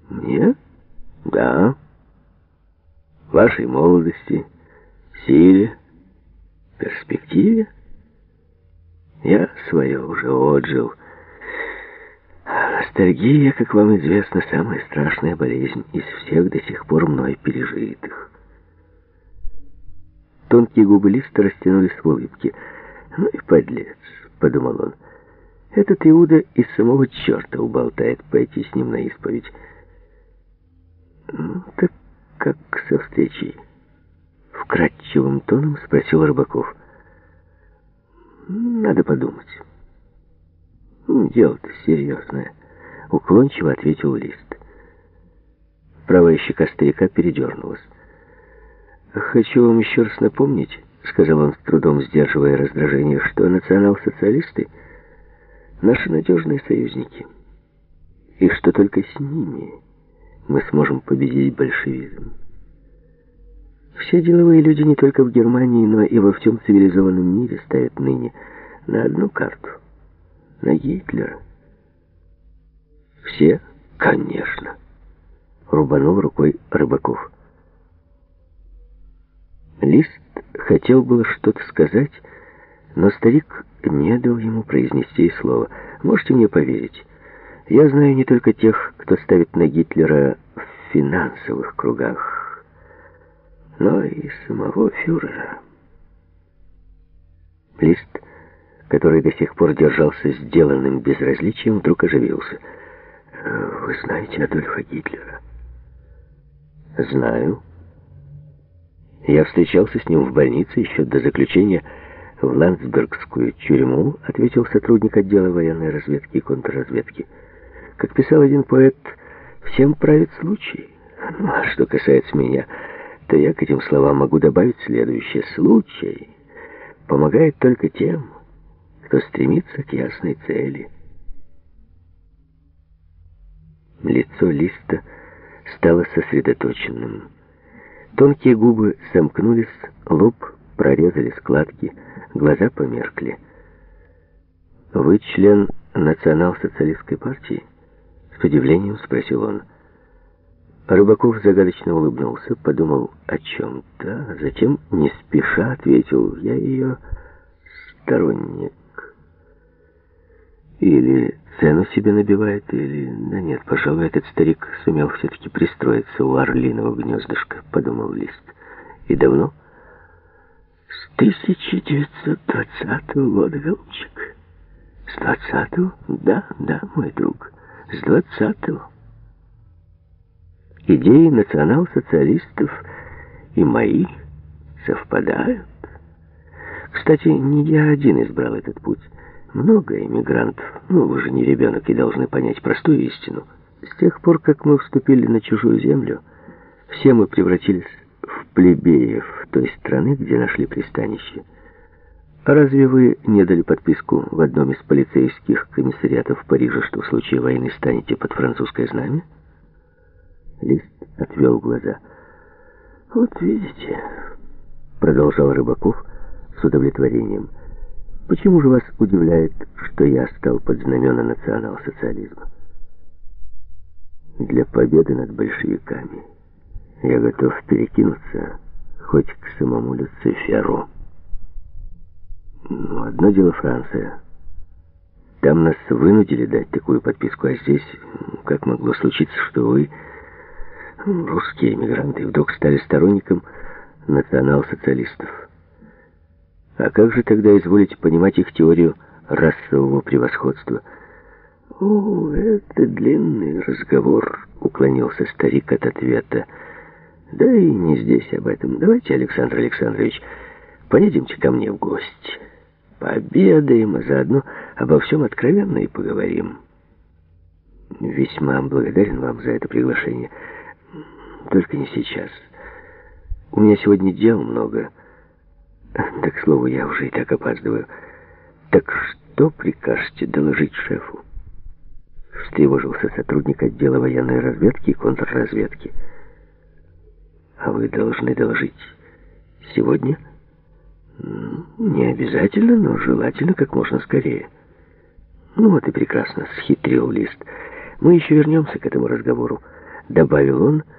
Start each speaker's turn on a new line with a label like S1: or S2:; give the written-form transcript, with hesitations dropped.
S1: Мне? Да. Вашей молодости, силе, перспективе. Я свое уже отжил. Ностальгия, как вам известно, самая страшная болезнь из всех до сих пор мной пережитых. Тонкие губы Листа растянулись в улыбке. «Ну и подлец», — подумал он. «Этот Иуда из самого черта уболтает пойти с ним на исповедь». «Ну, так как со встречей?» — вкрадчивым тоном спросил Рыбаков. «Надо подумать». «Дело-то серьезное», — уклончиво ответил Лист. Правая щека старика передернулась. «Хочу вам еще раз напомнить», — сказал он, с трудом сдерживая раздражение, «что национал-социалисты — наши надежные союзники, и что только с ними мы сможем победить большевизм. Все деловые люди не только в Германии, но и во всем цивилизованном мире ставят ныне на одну карту — на Гитлера». «Все? Конечно», — рубанул рукой Рыбаков. Лист хотел было что-то сказать, но старик не дал ему произнести и слова. «Можете мне поверить, я знаю не только тех, кто ставит на Гитлера в финансовых кругах, но и самого фюрера». Лист, который до сих пор держался сделанным безразличием, вдруг оживился. «Вы знаете Адольфа Гитлера?» «Знаю. Я встречался с ним в больнице еще до заключения в Ландсбергскую тюрьму», ответил сотрудник отдела военной разведки и контрразведки. «Как писал один поэт, всем правит случай. Ну, а что касается меня, то я к этим словам могу добавить следующее. Случай помогает только тем, кто стремится к ясной цели». Лицо Листа стало сосредоточенным. Тонкие губы сомкнулись, лоб прорезали складки, глаза померкли. «Вы член национал-социалистской партии?» — с удивлением спросил он. Рыбаков загадочно улыбнулся, подумал о чем-то, а затем не спеша ответил: «Я ее сторонник». Или цену себе набивает, или... Да нет, пожалуй, этот старик сумел все-таки пристроиться у орлиного гнездышка, подумал Лист. И давно? С 1920 года, голубчик. С 20-го? Да, мой друг, с 20-го. Идеи национал-социалистов и мои совпадают. Кстати, не я один избрал этот путь. Много эмигрантов. Вы же не ребенок и должны понять простую истину. С тех пор, как мы вступили на чужую землю, все мы превратились в плебеев той страны, где нашли пристанище. А разве вы не дали подписку в одном из полицейских комиссариатов в Париже, что в случае войны станете под французское знамя? Лист отвел глаза. «Вот видите», — продолжал Рыбаков с удовлетворением, «почему же вас удивляет, что я стал под знамена национал-социализма? Для победы над большевиками я готов перекинуться хоть к самому Люциферу. Одно дело Франция. Там нас вынудили дать такую подписку, а здесь как могло случиться, что вы, русские эмигранты, вдруг стали сторонником национал-социалистов? А как же тогда изволите понимать их теорию расового превосходства?» «О, это длинный разговор», — уклонился старик от ответа. «Да и не здесь об этом. Давайте, Александр Александрович, поедемте ко мне в гости. Пообедаем, а заодно обо всем откровенно и поговорим. Весьма благодарен вам за это приглашение. Только не сейчас. У меня сегодня дел много. Да, к слову, я уже и так опаздываю. Так что прикажете доложить шефу?» Встревожился сотрудник отдела военной разведки и контрразведки. «А вы должны доложить сегодня?» «Не обязательно, но желательно как можно скорее». «Вот и прекрасно», — схитрил Лист. «Мы еще вернемся к этому разговору. добавил он,